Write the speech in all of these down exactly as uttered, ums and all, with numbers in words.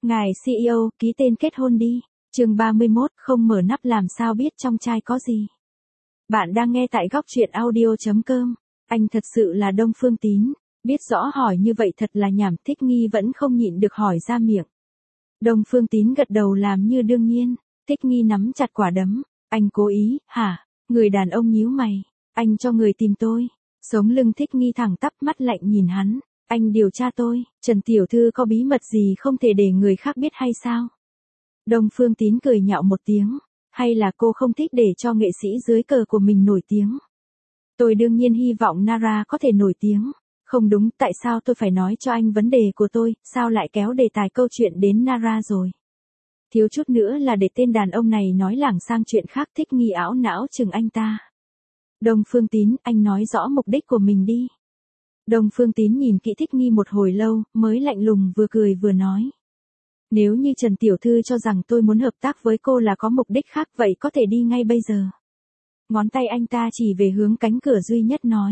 Ngài xê e ô, ký tên kết hôn đi. Chương ba mươi mốt, không mở nắp làm sao biết trong chai có gì. Bạn đang nghe tại góc truyện audio chấm com. Anh thật sự là Đông Phương Tín, biết rõ hỏi như vậy thật là nhảm, Thích Nghi vẫn không nhịn được hỏi ra miệng. Đông Phương Tín gật đầu làm như đương nhiên, Thích Nghi nắm chặt quả đấm, anh cố ý, hả? Người đàn ông nhíu mày, anh cho người tìm tôi. Sống lưng Thích Nghi thẳng tắp, mắt lạnh nhìn hắn, anh điều tra tôi, Trần Tiểu Thư có bí mật gì không thể để người khác biết hay sao? Đông Phương Tín cười nhạo một tiếng, hay là cô không thích để cho nghệ sĩ dưới cờ của mình nổi tiếng? Tôi đương nhiên hy vọng Nara có thể nổi tiếng. Không đúng, tại sao tôi phải nói cho anh vấn đề của tôi, sao lại kéo đề tài câu chuyện đến Nara rồi? Thiếu chút nữa là để tên đàn ông này nói lảng sang chuyện khác. Thích Nghi ảo não chừng anh ta. Đông Phương Tín, anh nói rõ mục đích của mình đi. Đông Phương Tín nhìn kỹ Thích Nghi một hồi lâu, mới lạnh lùng vừa cười vừa nói. Nếu như Trần Tiểu Thư cho rằng tôi muốn hợp tác với cô là có mục đích khác, vậy có thể đi ngay bây giờ. Ngón tay anh ta chỉ về hướng cánh cửa duy nhất nói.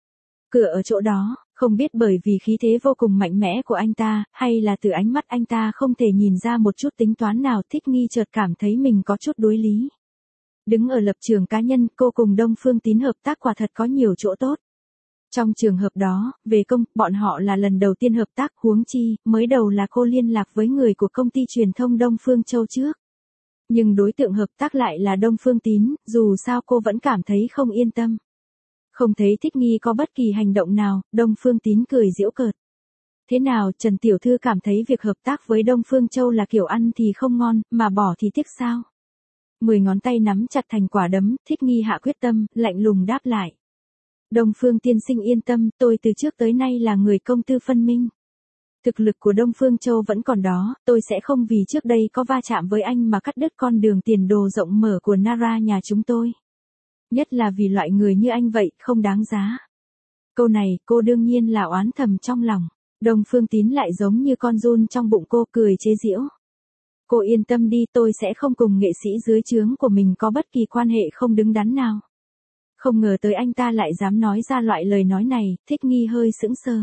Cửa ở chỗ đó, không biết bởi vì khí thế vô cùng mạnh mẽ của anh ta, hay là từ ánh mắt anh ta không thể nhìn ra một chút tính toán nào, Thích Nghi chợt cảm thấy mình có chút đối lý. Đứng ở lập trường cá nhân, cô cùng Đông Phương Tín hợp tác quả thật có nhiều chỗ tốt. Trong trường hợp đó, về công, bọn họ là lần đầu tiên hợp tác, huống chi, mới đầu là cô liên lạc với người của công ty truyền thông Đông Phương Châu trước. Nhưng đối tượng hợp tác lại là Đông Phương Tín, dù sao cô vẫn cảm thấy không yên tâm. Không thấy Thích Nghi có bất kỳ hành động nào, Đông Phương Tín cười giễu cợt. Thế nào, Trần Tiểu Thư cảm thấy việc hợp tác với Đông Phương Châu là kiểu ăn thì không ngon, mà bỏ thì tiếc sao? Mười ngón tay nắm chặt thành quả đấm, Thích Nghi hạ quyết tâm, lạnh lùng đáp lại. Đông Phương tiên sinh yên tâm, tôi từ trước tới nay là người công tư phân minh. Thực lực của Đông Phương Châu vẫn còn đó, tôi sẽ không vì trước đây có va chạm với anh mà cắt đứt con đường tiền đồ rộng mở của Nara nhà chúng tôi. Nhất là vì loại người như anh vậy, không đáng giá. Câu này, cô đương nhiên là oán thầm trong lòng. Đông Phương Tín lại giống như con giun trong bụng cô, cười chế giễu. Cô yên tâm đi, tôi sẽ không cùng nghệ sĩ dưới trướng của mình có bất kỳ quan hệ không đứng đắn nào. Không ngờ tới anh ta lại dám nói ra loại lời nói này, Thích Nghi hơi sững sờ.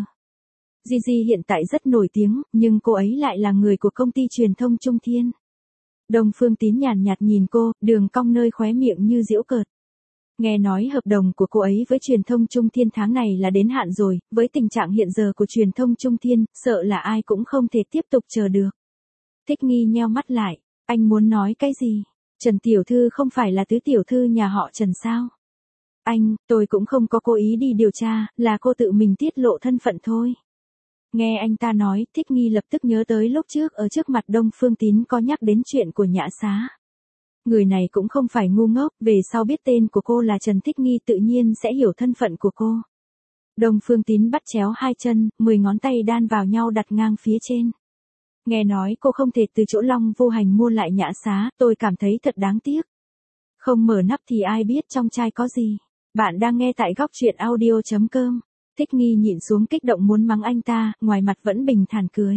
Gigi hiện tại rất nổi tiếng, nhưng cô ấy lại là người của công ty truyền thông Trung Thiên. Đông Phương Tín nhàn nhạt nhìn cô, đường cong nơi khóe miệng như giễu cợt. Nghe nói hợp đồng của cô ấy với truyền thông Trung Thiên tháng này là đến hạn rồi, với tình trạng hiện giờ của truyền thông Trung Thiên, sợ là ai cũng không thể tiếp tục chờ được. Thích Nghi nheo mắt lại, anh muốn nói cái gì? Trần Tiểu Thư không phải là tứ tiểu thư nhà họ Trần sao? Anh, tôi cũng không có cố ý đi điều tra, là cô tự mình tiết lộ thân phận thôi. Nghe anh ta nói, Thích Nghi lập tức nhớ tới lúc trước ở trước mặt Đông Phương Tín có nhắc đến chuyện của Nhã Xá. Người này cũng không phải ngu ngốc, về sau biết tên của cô là Trần Thích Nghi tự nhiên sẽ hiểu thân phận của cô. Đông Phương Tín bắt chéo hai chân, mười ngón tay đan vào nhau đặt ngang phía trên. Nghe nói cô không thể từ chỗ Long Vô Hành mua lại Nhã Xá, tôi cảm thấy thật đáng tiếc. Không mở nắp thì ai biết trong chai có gì. Bạn đang nghe tại góc truyện audio chấm com. Thích Nghi nhịn xuống kích động muốn mắng anh ta, ngoài mặt vẫn bình thản cười.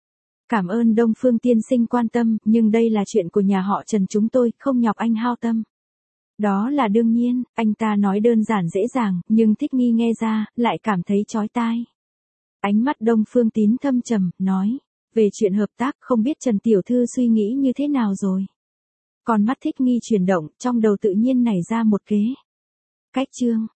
Cảm ơn Đông Phương tiên sinh quan tâm, nhưng đây là chuyện của nhà họ Trần chúng tôi, không nhọc anh hao tâm. Đó là đương nhiên, anh ta nói đơn giản dễ dàng, nhưng Thích Nghi nghe ra, lại cảm thấy chói tai. Ánh mắt Đông Phương Tín thâm trầm, nói, về chuyện hợp tác không biết Trần Tiểu Thư suy nghĩ như thế nào rồi. Còn mắt Thích Nghi chuyển động, trong đầu tự nhiên nảy ra một kế. Cách chương,